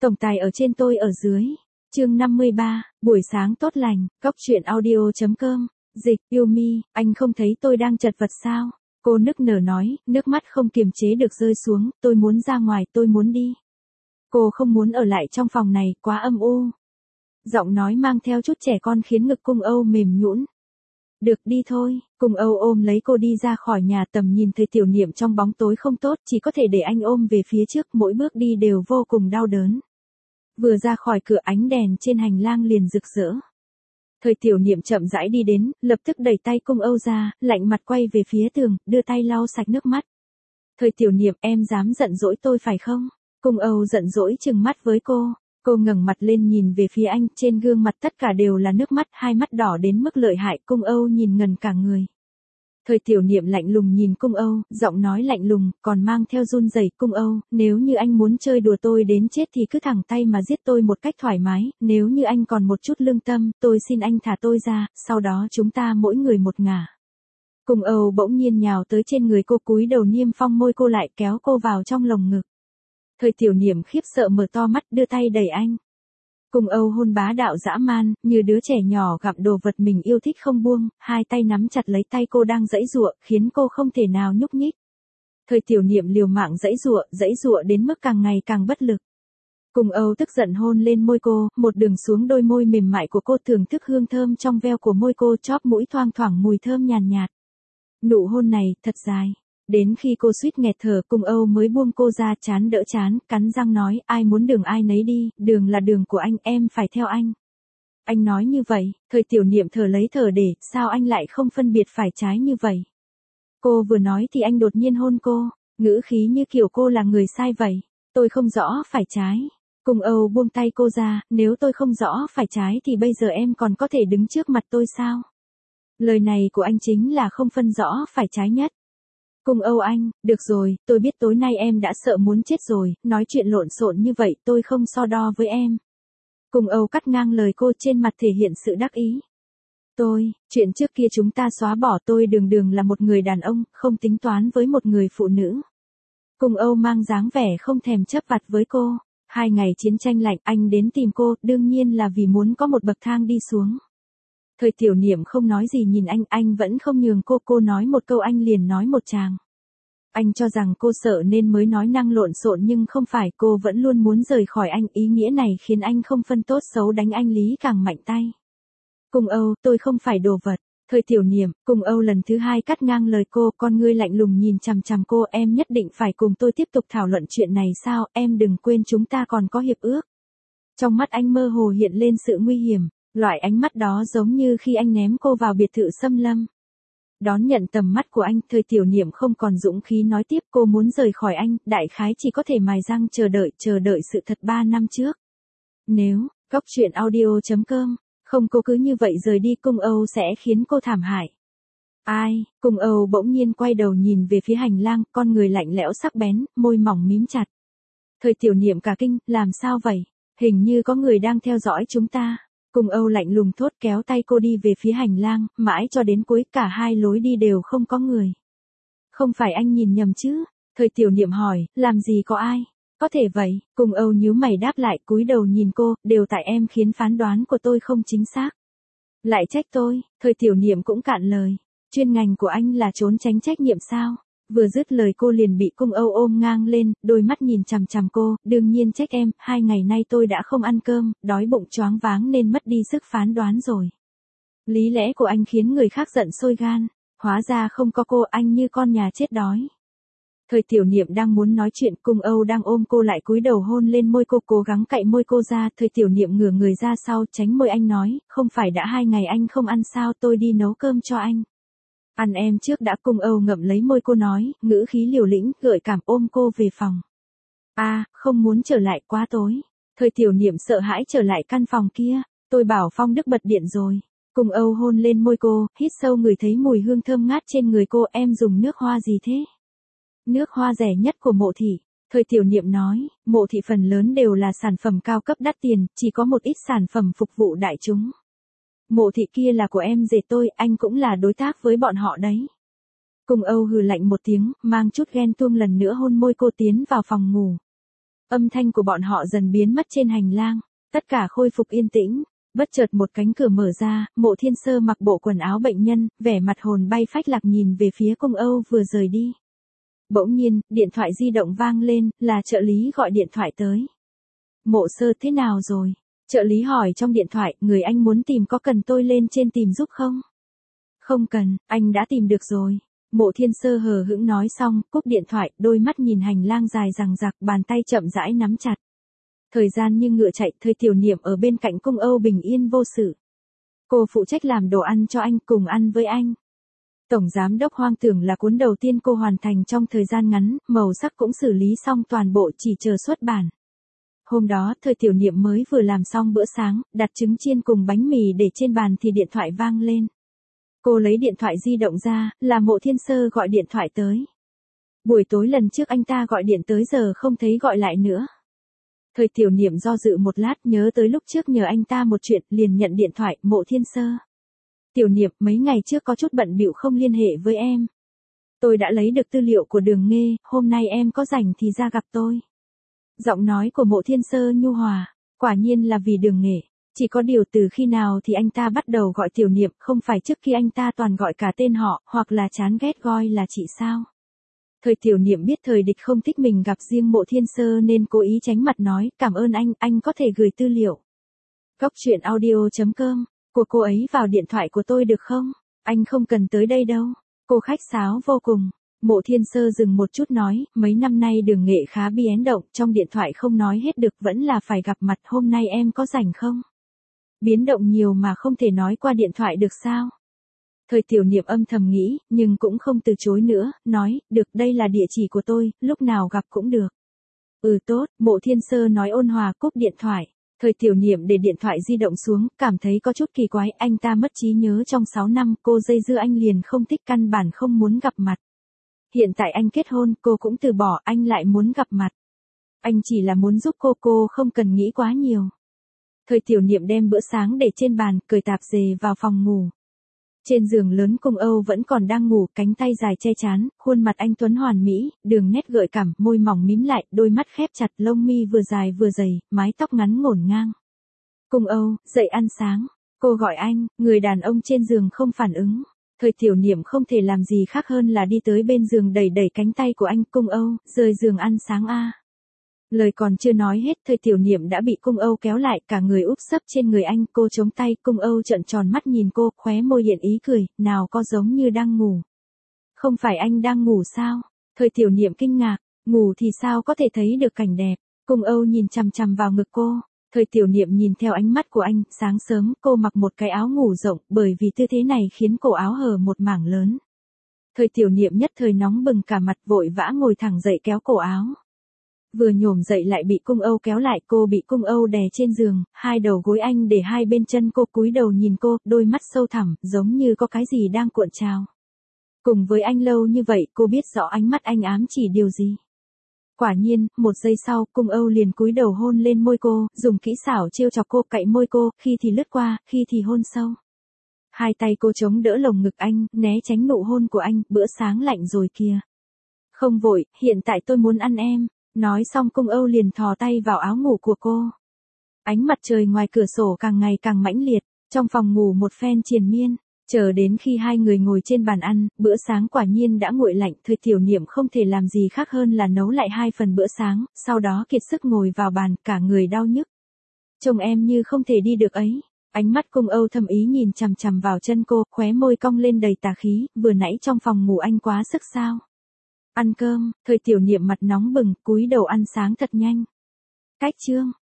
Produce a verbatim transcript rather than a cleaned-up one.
Tổng tài ở trên tôi ở dưới. Chương năm mươi ba, buổi sáng tốt lành, góc truyện audio.com, dịch, yêu mi, anh không thấy tôi đang chật vật sao? Cô nức nở nói, nước mắt không kiềm chế được rơi xuống, tôi muốn ra ngoài, tôi muốn đi. Cô không muốn ở lại trong phòng này, quá âm u. Giọng nói mang theo chút trẻ con khiến ngực Cung Âu mềm nhũn. Được đi thôi, Cung Âu ôm lấy cô đi ra khỏi nhà, tầm nhìn thấy Tiểu Niệm trong bóng tối không tốt, chỉ có thể để anh ôm về phía trước, mỗi bước đi đều vô cùng đau đớn. Vừa ra khỏi cửa ánh đèn trên hành lang liền rực rỡ. Thời Tiểu Niệm chậm rãi đi đến, lập tức đẩy tay Cung Âu ra, lạnh mặt quay về phía tường, đưa tay lau sạch nước mắt. Thời Tiểu Niệm, em dám giận dỗi tôi phải không? Cung Âu giận dỗi trừng mắt với cô. Cô ngẩng mặt lên nhìn về phía anh, trên gương mặt tất cả đều là nước mắt, hai mắt đỏ đến mức lợi hại. Cung Âu nhìn ngần cả người. Thời Tiểu Niệm lạnh lùng nhìn Cung Âu, giọng nói lạnh lùng, còn mang theo run rẩy. Cung Âu, nếu như anh muốn chơi đùa tôi đến chết thì cứ thẳng tay mà giết tôi một cách thoải mái, nếu như anh còn một chút lương tâm, tôi xin anh thả tôi ra, sau đó chúng ta mỗi người một ngả. Cung Âu bỗng nhiên nhào tới trên người cô, cúi đầu niêm phong môi cô lại, kéo cô vào trong lồng ngực. Thời Tiểu Niệm khiếp sợ mở to mắt, đưa tay đẩy anh. Cung Âu hôn bá đạo dã man, như đứa trẻ nhỏ gặp đồ vật mình yêu thích không buông, hai tay nắm chặt lấy tay cô đang giãy giụa, khiến cô không thể nào nhúc nhích. Thời Tiểu Niệm liều mạng giãy giụa, giãy giụa đến mức càng ngày càng bất lực. Cung Âu tức giận hôn lên môi cô, một đường xuống đôi môi mềm mại của cô, thưởng thức hương thơm trong veo của môi cô, chóp mũi thoang thoảng mùi thơm nhàn nhạt, nhạt. Nụ hôn này thật dài. Đến khi cô suýt nghẹt thở, Cung Âu mới buông cô ra, chán đỡ chán, cắn răng nói, ai muốn đường ai nấy đi, đường là đường của anh, em phải theo anh. Anh nói như vậy, Thời Tiểu Niệm thở lấy thở để, sao anh lại không phân biệt phải trái như vậy? Cô vừa nói thì anh đột nhiên hôn cô, ngữ khí như kiểu cô là người sai vậy. Tôi không rõ phải trái. Cung Âu buông tay cô ra, nếu tôi không rõ phải trái thì bây giờ em còn có thể đứng trước mặt tôi sao? Lời này của anh chính là không phân rõ phải trái nhất. Cung Âu anh, được rồi, tôi biết tối nay em đã sợ muốn chết rồi, nói chuyện lộn xộn như vậy tôi không so đo với em. Cung Âu cắt ngang lời cô, trên mặt thể hiện sự đắc ý. Tôi, chuyện trước kia chúng ta xóa bỏ, tôi đường đường là một người đàn ông, không tính toán với một người phụ nữ. Cung Âu mang dáng vẻ không thèm chấp vặt với cô. Hai ngày chiến tranh lạnh anh đến tìm cô, đương nhiên là vì muốn có một bậc thang đi xuống. Thời Tiểu Niệm không nói gì nhìn anh, anh vẫn không nhường cô, cô nói một câu anh liền nói một tràng. Anh cho rằng cô sợ nên mới nói năng lộn xộn nhưng không phải, cô vẫn luôn muốn rời khỏi anh, ý nghĩa này khiến anh không phân tốt xấu, đánh anh Lý càng mạnh tay. Cung Âu, tôi không phải đồ vật. Thời Tiểu Niệm, Cung Âu lần thứ hai cắt ngang lời cô, con ngươi lạnh lùng nhìn chằm chằm cô, em nhất định phải cùng tôi tiếp tục thảo luận chuyện này sao, em đừng quên chúng ta còn có hiệp ước. Trong mắt anh mơ hồ hiện lên sự nguy hiểm. Loại ánh mắt đó giống như khi anh ném cô vào biệt thự xâm lâm. Đón nhận tầm mắt của anh, Thời Tiểu Niệm không còn dũng khí nói tiếp, cô muốn rời khỏi anh, đại khái chỉ có thể mài răng chờ đợi, chờ đợi sự thật ba năm trước. Nếu, góc truyện audio.com, không cô cứ như vậy rời đi, Cung Âu sẽ khiến cô thảm hại. Ai, Cung Âu bỗng nhiên quay đầu nhìn về phía hành lang, con người lạnh lẽo sắc bén, môi mỏng mím chặt. Thời Tiểu Niệm cả kinh, làm sao vậy? Hình như có người đang theo dõi chúng ta. Cung Âu lạnh lùng thốt, kéo tay cô đi về phía hành lang, mãi cho đến cuối cả hai lối đi đều không có người. Không phải anh nhìn nhầm chứ? Thời Tiểu Niệm hỏi, làm gì có ai? Có thể vậy, Cung Âu nhíu mày đáp lại, cúi đầu nhìn cô, đều tại em khiến phán đoán của tôi không chính xác. Lại trách tôi, Thời Tiểu Niệm cũng cạn lời. Chuyên ngành của anh là trốn tránh trách nhiệm sao? Vừa dứt lời cô liền bị Cung Âu ôm ngang lên, đôi mắt nhìn chằm chằm cô, đương nhiên trách em, hai ngày nay tôi đã không ăn cơm, đói bụng choáng váng nên mất đi sức phán đoán rồi. Lý lẽ của anh khiến người khác giận sôi gan, hóa ra không có cô, anh như con nhà chết đói. Thời Tiểu Niệm đang muốn nói chuyện, Cung Âu đang ôm cô lại, cúi đầu hôn lên môi cô, cố gắng cạy môi cô ra. Thời Tiểu Niệm ngửa người ra sau, tránh môi anh, nói, không phải đã hai ngày anh không ăn sao, tôi đi nấu cơm cho anh. Ăn em trước đã. Cung Âu ngậm lấy môi cô nói, ngữ khí liều lĩnh, gợi cảm, ôm cô về phòng. A, à, không muốn trở lại, quá tối. Thời Tiểu Niệm sợ hãi trở lại căn phòng kia, tôi bảo Phong Đức bật điện rồi. Cung Âu hôn lên môi cô, hít sâu ngửi thấy mùi hương thơm ngát trên người cô, em dùng nước hoa gì thế? Nước hoa rẻ nhất của Mộ Thị. Thời Tiểu Niệm nói, Mộ Thị phần lớn đều là sản phẩm cao cấp đắt tiền, chỉ có một ít sản phẩm phục vụ đại chúng. Mộ Thị kia là của em dệt tôi, anh cũng là đối tác với bọn họ đấy. Cung Âu hừ lạnh một tiếng, mang chút ghen tuông lần nữa hôn môi cô, tiến vào phòng ngủ. Âm thanh của bọn họ dần biến mất trên hành lang, tất cả khôi phục yên tĩnh. Bất chợt một cánh cửa mở ra, Mộ Thiên Sơ mặc bộ quần áo bệnh nhân, vẻ mặt hồn bay phách lạc nhìn về phía Cung Âu vừa rời đi. Bỗng nhiên, điện thoại di động vang lên, là trợ lý gọi điện thoại tới. Mộ Sơ thế nào rồi? Trợ lý hỏi trong điện thoại, người anh muốn tìm có cần tôi lên trên tìm giúp không? Không cần, anh đã tìm được rồi. Mộ Thiên Sơ hờ hững nói xong, cúp điện thoại, đôi mắt nhìn hành lang dài dằng dặc, bàn tay chậm rãi nắm chặt. Thời gian như ngựa chạy, Thời Tiểu Niệm ở bên cạnh Cung Âu bình yên vô sự. Cô phụ trách làm đồ ăn cho anh, cùng ăn với anh. Tổng giám đốc Hoang tưởng là cuốn đầu tiên cô hoàn thành trong thời gian ngắn, màu sắc cũng xử lý xong toàn bộ chỉ chờ xuất bản. Hôm đó, Thời Tiểu Niệm mới vừa làm xong bữa sáng, đặt trứng chiên cùng bánh mì để trên bàn thì điện thoại vang lên. Cô lấy điện thoại di động ra, là Mộ Thiên Sơ gọi điện thoại tới. Buổi tối lần trước anh ta gọi điện tới giờ không thấy gọi lại nữa. Thời Tiểu Niệm do dự một lát, nhớ tới lúc trước nhờ anh ta một chuyện, liền nhận điện thoại. Mộ Thiên Sơ. Tiểu Niệm, mấy ngày trước có chút bận bịu không liên hệ với em. Tôi đã lấy được tư liệu của Đường Nghê, hôm nay em có rảnh thì ra gặp tôi. Giọng nói của Mộ Thiên Sơ nhu hòa, quả nhiên là vì Đường Nghê. Chỉ có điều từ khi nào thì anh ta bắt đầu gọi Tiểu Niệm, không phải trước khi anh ta toàn gọi cả tên họ, hoặc là chán ghét gọi là chị sao? Thời Tiểu Niệm biết Thời Địch không thích mình gặp riêng Mộ Thiên Sơ nên cố ý tránh mặt nói, cảm ơn anh, anh có thể gửi tư liệu. Cốc truyện audio chấm com, của cô ấy vào điện thoại của tôi được không? Anh không cần tới đây đâu. Cô khách sáo vô cùng. Mộ Thiên Sơ dừng một chút nói, mấy năm nay Đường Nghệ khá biến động, trong điện thoại không nói hết được, vẫn là phải gặp mặt, hôm nay em có rảnh không? Biến động nhiều mà không thể nói qua điện thoại được sao? Thời Tiểu Niệm âm thầm nghĩ, nhưng cũng không từ chối nữa, nói, được, đây là địa chỉ của tôi, lúc nào gặp cũng được. Ừ tốt, Mộ Thiên Sơ nói ôn hòa, cúp điện thoại. Thời Tiểu Niệm để điện thoại di động xuống, cảm thấy có chút kỳ quái, anh ta mất trí nhớ trong sáu năm, cô dây dưa anh liền không thích, căn bản không muốn gặp mặt. Hiện tại anh kết hôn, cô cũng từ bỏ, anh lại muốn gặp mặt. Anh chỉ là muốn giúp cô, cô không cần nghĩ quá nhiều. Thời Tiểu Niệm đem bữa sáng để trên bàn, cởi tạp dề vào phòng ngủ. Trên giường lớn Cung Âu vẫn còn đang ngủ, cánh tay dài che chán, khuôn mặt anh tuấn hoàn mỹ, đường nét gợi cảm, môi mỏng mím lại, đôi mắt khép chặt, lông mi vừa dài vừa dày, mái tóc ngắn ngổn ngang. Cung Âu, dậy ăn sáng. Cô gọi anh, người đàn ông trên giường không phản ứng. Thời Tiểu Niệm không thể làm gì khác hơn là đi tới bên giường đẩy đẩy cánh tay của anh. Cung Âu, rời giường ăn sáng a. Lời còn chưa nói hết, Thời Tiểu Niệm đã bị Cung Âu kéo lại, cả người úp sấp trên người anh. Cô chống tay, Cung Âu trợn tròn mắt nhìn cô, khóe môi hiện ý cười, nào có giống như đang ngủ. Không phải anh đang ngủ sao? Thời Tiểu Niệm kinh ngạc, ngủ thì sao có thể thấy được cảnh đẹp? Cung Âu nhìn chằm chằm vào ngực cô. Thời Tiểu Niệm nhìn theo ánh mắt của anh, sáng sớm cô mặc một cái áo ngủ rộng, bởi vì tư thế này khiến cổ áo hở một mảng lớn. Thời Tiểu Niệm nhất thời nóng bừng cả mặt, vội vã ngồi thẳng dậy kéo cổ áo. Vừa nhổm dậy lại bị Cung Âu kéo lại, cô bị Cung Âu đè trên giường, hai đầu gối anh để hai bên chân cô, cúi đầu nhìn cô, đôi mắt sâu thẳm, giống như có cái gì đang cuộn trào. Cùng với anh lâu như vậy, cô biết rõ ánh mắt anh ám chỉ điều gì. Quả nhiên, một giây sau, Cung Âu liền cúi đầu hôn lên môi cô, dùng kỹ xảo trêu chọc cô, cạy môi cô, khi thì lướt qua, khi thì hôn sâu. Hai tay cô chống đỡ lồng ngực anh, né tránh nụ hôn của anh, bữa sáng lạnh rồi kìa. Không vội, hiện tại tôi muốn ăn em. Nói xong Cung Âu liền thò tay vào áo ngủ của cô. Ánh mặt trời ngoài cửa sổ càng ngày càng mãnh liệt, trong phòng ngủ một phen triền miên, chờ đến khi hai người ngồi trên bàn ăn, bữa sáng quả nhiên đã nguội lạnh. Thời Tiểu Niệm không thể làm gì khác hơn là nấu lại hai phần bữa sáng, sau đó kiệt sức ngồi vào bàn, cả người đau nhức. Trông em như không thể đi được ấy. Ánh mắt Cung Âu thâm ý nhìn chằm chằm vào chân cô, khóe môi cong lên đầy tà khí, vừa nãy trong phòng ngủ anh quá sức sao? Ăn cơm, Thời Tiểu Niệm mặt nóng bừng, cúi đầu ăn sáng thật nhanh. Cách chương